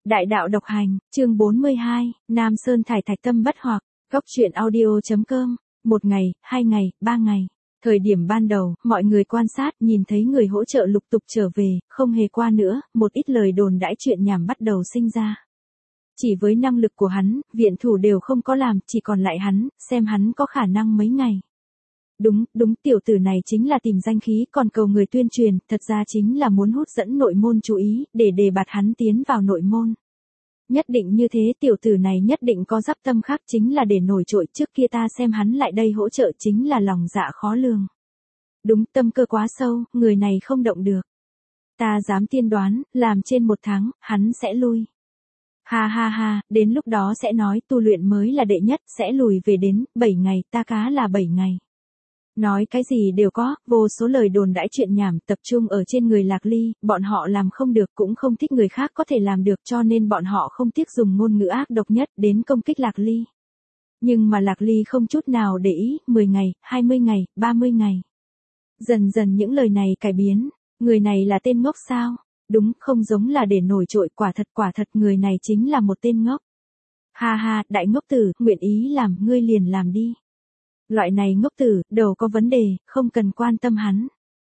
Đại đạo độc hành, chương 42, Nam Sơn thải thạch tâm bất hoặc, góc truyện audio.com, 1 ngày, 2 ngày, 3 ngày. Thời điểm ban đầu, mọi người quan sát nhìn thấy người hỗ trợ lục tục trở về, không hề qua nữa, một ít lời đồn đãi chuyện nhảm bắt đầu sinh ra. Chỉ với năng lực của hắn, viện thủ đều không có làm, chỉ còn lại hắn, xem hắn có khả năng mấy ngày. Đúng, tiểu tử này chính là tìm danh khí, còn cầu người tuyên truyền, thật ra chính là muốn hút dẫn nội môn chú ý, để đề bạt hắn tiến vào nội môn. Nhất định như thế, tiểu tử này nhất định có dắp tâm khác, chính là để nổi trội, trước kia ta xem hắn lại đây hỗ trợ chính là lòng dạ khó lường. Đúng, tâm cơ quá sâu, người này không động được. Ta dám tiên đoán, làm trên 1 tháng, hắn sẽ lui. Ha, đến lúc đó sẽ nói tu luyện mới là đệ nhất, sẽ lùi về đến 7 ngày, ta cá là 7 ngày. Nói cái gì đều có, vô số lời đồn đãi chuyện nhảm tập trung ở trên người Lạc Ly, bọn họ làm không được cũng không thích người khác có thể làm được, cho nên bọn họ không tiếc dùng ngôn ngữ ác độc nhất đến công kích Lạc Ly. Nhưng mà Lạc Ly không chút nào để ý, 10 ngày, 20 ngày, 30 ngày. Dần dần những lời này cải biến, người này là tên ngốc sao? Đúng, không giống là để nổi trội, quả thật người này chính là một tên ngốc. Ha, đại ngốc tử, nguyện ý làm, ngươi liền làm đi. Loại này ngốc tử, đầu có vấn đề, không cần quan tâm hắn.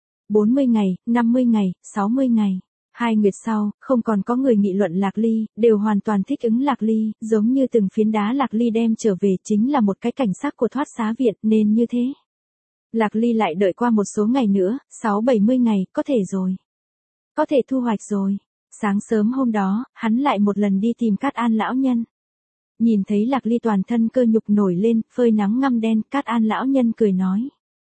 40 ngày, 50 ngày, 60 ngày. 2 nguyệt sau, không còn có người nghị luận Lạc Ly, đều hoàn toàn thích ứng Lạc Ly, giống như từng phiến đá Lạc Ly đem trở về chính là một cái cảnh sắc của thoát xá viện, nên như thế. Lạc Ly lại đợi qua một số ngày nữa, 60-70 ngày, có thể rồi. Có thể thu hoạch rồi. Sáng sớm hôm đó, hắn lại một lần đi tìm Cát An lão nhân. Nhìn thấy Lạc Ly toàn thân cơ nhục nổi lên, phơi nắng ngăm đen, Cát An lão nhân cười nói.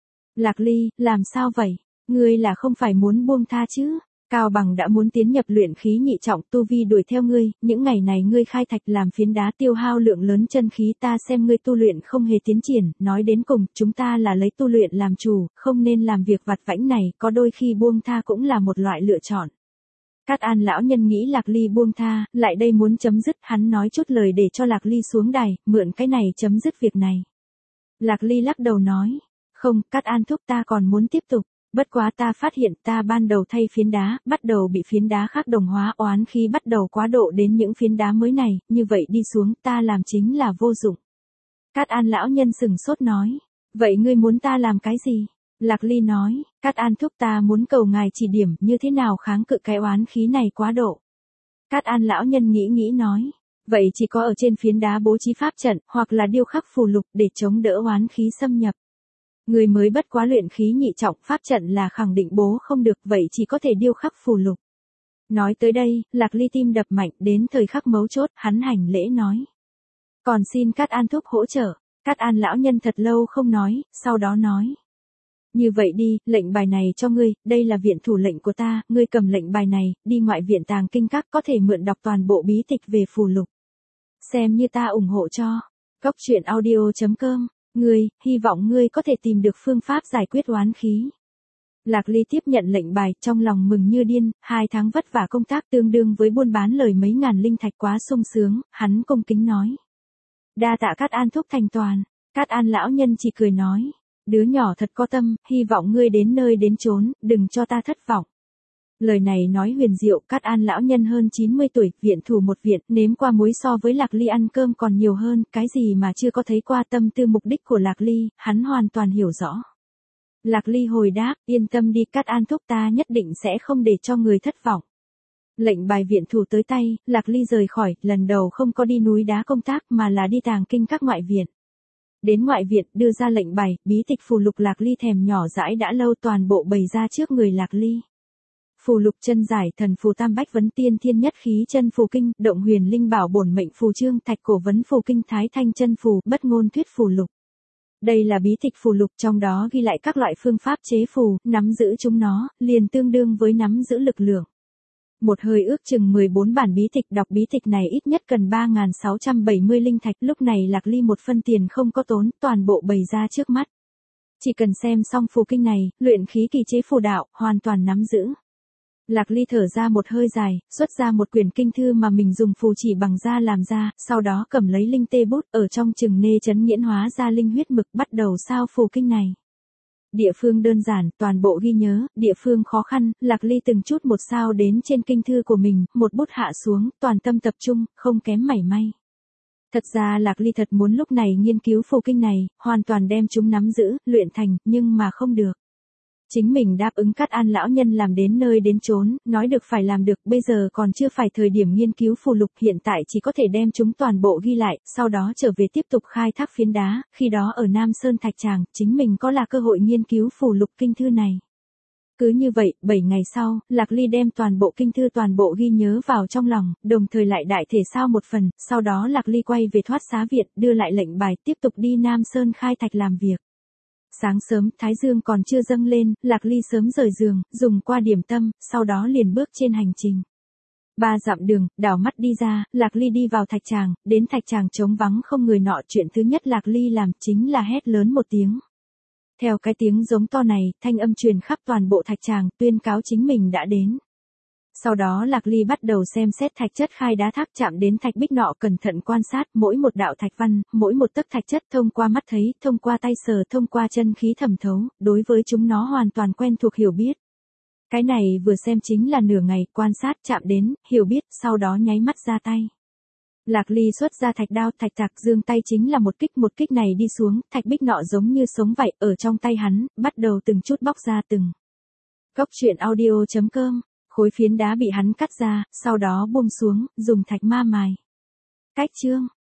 Lạc Ly, làm sao vậy? Ngươi là không phải muốn buông tha chứ? Cao Bằng đã muốn tiến nhập luyện khí nhị trọng, tu vi đuổi theo ngươi, những ngày này ngươi khai thạch làm phiến đá tiêu hao lượng lớn chân khí, ta xem ngươi tu luyện không hề tiến triển, nói đến cùng, chúng ta là lấy tu luyện làm chủ, không nên làm việc vặt vãnh này, có đôi khi buông tha cũng là một loại lựa chọn. Cát An lão nhân nghĩ Lạc Ly buông tha, lại đây muốn chấm dứt, hắn nói chút lời để cho Lạc Ly xuống đài, mượn cái này chấm dứt việc này. Lạc Ly lắc đầu nói, không, Cát An thúc, ta còn muốn tiếp tục, bất quá ta phát hiện ta ban đầu thay phiến đá, bắt đầu bị phiến đá khác đồng hóa, oán khí bắt đầu quá độ đến những phiến đá mới này, như vậy đi xuống ta làm chính là vô dụng. Cát An lão nhân sừng sốt nói, vậy ngươi muốn ta làm cái gì? Lạc Ly nói, Cát An thúc, ta muốn cầu ngài chỉ điểm như thế nào kháng cự cái oán khí này quá độ. Cát An lão nhân nghĩ nói, vậy chỉ có ở trên phiến đá bố trí pháp trận, hoặc là điêu khắc phù lục để chống đỡ oán khí xâm nhập. Người mới bất quá luyện khí nhị trọng, pháp trận là khẳng định bố không được, vậy chỉ có thể điêu khắc phù lục. Nói tới đây, Lạc Ly tim đập mạnh, đến thời khắc mấu chốt, hắn hành lễ nói. Còn xin Cát An thúc hỗ trợ. Cát An lão nhân thật lâu không nói, sau đó nói. Như vậy đi, lệnh bài này cho ngươi, đây là viện thủ lệnh của ta, ngươi cầm lệnh bài này, đi ngoại viện tàng kinh các có thể mượn đọc toàn bộ bí tịch về phù lục. Xem như ta ủng hộ cho. Góc truyện audio.com, ngươi, hy vọng ngươi có thể tìm được phương pháp giải quyết oán khí. Lạc Ly tiếp nhận lệnh bài, trong lòng mừng như điên, 2 tháng vất vả công tác tương đương với buôn bán lời mấy ngàn linh thạch, quá sung sướng, hắn cung kính nói. Đa tạ Cát An thúc thành toàn. Cát An lão nhân chỉ cười nói. Đứa nhỏ thật có tâm, hy vọng ngươi đến nơi đến chốn, đừng cho ta thất vọng. Lời này nói huyền diệu, Cát An lão nhân hơn 90 tuổi, viện thủ một viện, nếm qua muối so với Lạc Ly ăn cơm còn nhiều hơn, cái gì mà chưa có thấy qua, tâm tư mục đích của Lạc Ly, hắn hoàn toàn hiểu rõ. Lạc Ly hồi đáp, yên tâm đi Cát An thúc, ta nhất định sẽ không để cho người thất vọng. Lệnh bài viện thủ tới tay, Lạc Ly rời khỏi, lần đầu không có đi núi đá công tác mà là đi tàng kinh các ngoại viện. Đến ngoại viện, đưa ra lệnh bài, bí tịch phù lục Lạc Ly thèm nhỏ dãi đã lâu toàn bộ bày ra trước người Lạc Ly. Phù lục chân giải, thần phù tam bách vấn tiên thiên nhất khí chân phù kinh, động huyền linh bảo bổn mệnh phù chương, thạch cổ vấn phù kinh, thái thanh chân phù, bất ngôn thuyết phù lục. Đây là bí tịch phù lục, trong đó ghi lại các loại phương pháp chế phù, nắm giữ chúng nó, liền tương đương với nắm giữ lực lượng. Một hơi ước chừng 14 bản bí tịch, đọc bí tịch này ít nhất cần 3.670 linh thạch, lúc này Lạc Ly một phân tiền không có tốn, toàn bộ bày ra trước mắt. Chỉ cần xem xong phù kinh này, luyện khí kỳ chế phù đạo, hoàn toàn nắm giữ. Lạc Ly thở ra một hơi dài, xuất ra một quyển kinh thư mà mình dùng phù chỉ bằng da làm ra, sau đó cầm lấy linh tê bút, ở trong chừng nê chấn nghiễn hóa ra linh huyết mực, bắt đầu sao phù kinh này. địa phương đơn giản, toàn bộ ghi nhớ, địa phương khó khăn, Lạc Ly từng chút một sao đến trên kinh thư của mình, một bút hạ xuống, toàn tâm tập trung, không kém mảy may. Thật ra Lạc Ly thật muốn lúc này nghiên cứu phù kinh này, hoàn toàn đem chúng nắm giữ, luyện thành, nhưng mà không được. Chính mình đáp ứng Cát An lão nhân làm đến nơi đến chốn, nói được phải làm được, bây giờ còn chưa phải thời điểm nghiên cứu phù lục, hiện tại chỉ có thể đem chúng toàn bộ ghi lại, sau đó trở về tiếp tục khai thác phiến đá, khi đó ở Nam Sơn Thạch Tràng, chính mình có là cơ hội nghiên cứu phù lục kinh thư này. Cứ như vậy, 7 ngày sau, Lạc Ly đem toàn bộ kinh thư toàn bộ ghi nhớ vào trong lòng, đồng thời lại đại thể sao một phần, sau đó Lạc Ly quay về Thoát Xá Viện, đưa lại lệnh bài, tiếp tục đi Nam Sơn khai thạch làm việc. Sáng sớm, Thái Dương còn chưa dâng lên, Lạc Ly sớm rời giường, dùng qua điểm tâm, sau đó liền bước trên hành trình. 3 dặm đường, đảo mắt đi ra, Lạc Ly đi vào thạch tràng, đến thạch tràng trống vắng không người nọ, chuyện thứ nhất Lạc Ly làm chính là hét lớn một tiếng. Theo cái tiếng giống to này, thanh âm truyền khắp toàn bộ thạch tràng, tuyên cáo chính mình đã đến. Sau đó Lạc Ly bắt đầu xem xét thạch chất khai đá thác, chạm đến thạch bích nọ cẩn thận quan sát, mỗi một đạo thạch văn, mỗi một tấc thạch chất thông qua mắt thấy, thông qua tay sờ, thông qua chân khí thẩm thấu, đối với chúng nó hoàn toàn quen thuộc hiểu biết. Cái này vừa xem chính là nửa ngày, quan sát, chạm đến, hiểu biết, sau đó nháy mắt ra tay. Lạc Ly xuất ra thạch đao, thạch tạc, giương tay chính là một kích này đi xuống, thạch bích nọ giống như sống vậy, ở trong tay hắn, bắt đầu từng chút bóc ra từng. Cốc truyện audio.com, khối phiến đá bị hắn cắt ra, sau đó buông xuống, dùng thạch ma mài. Cách chương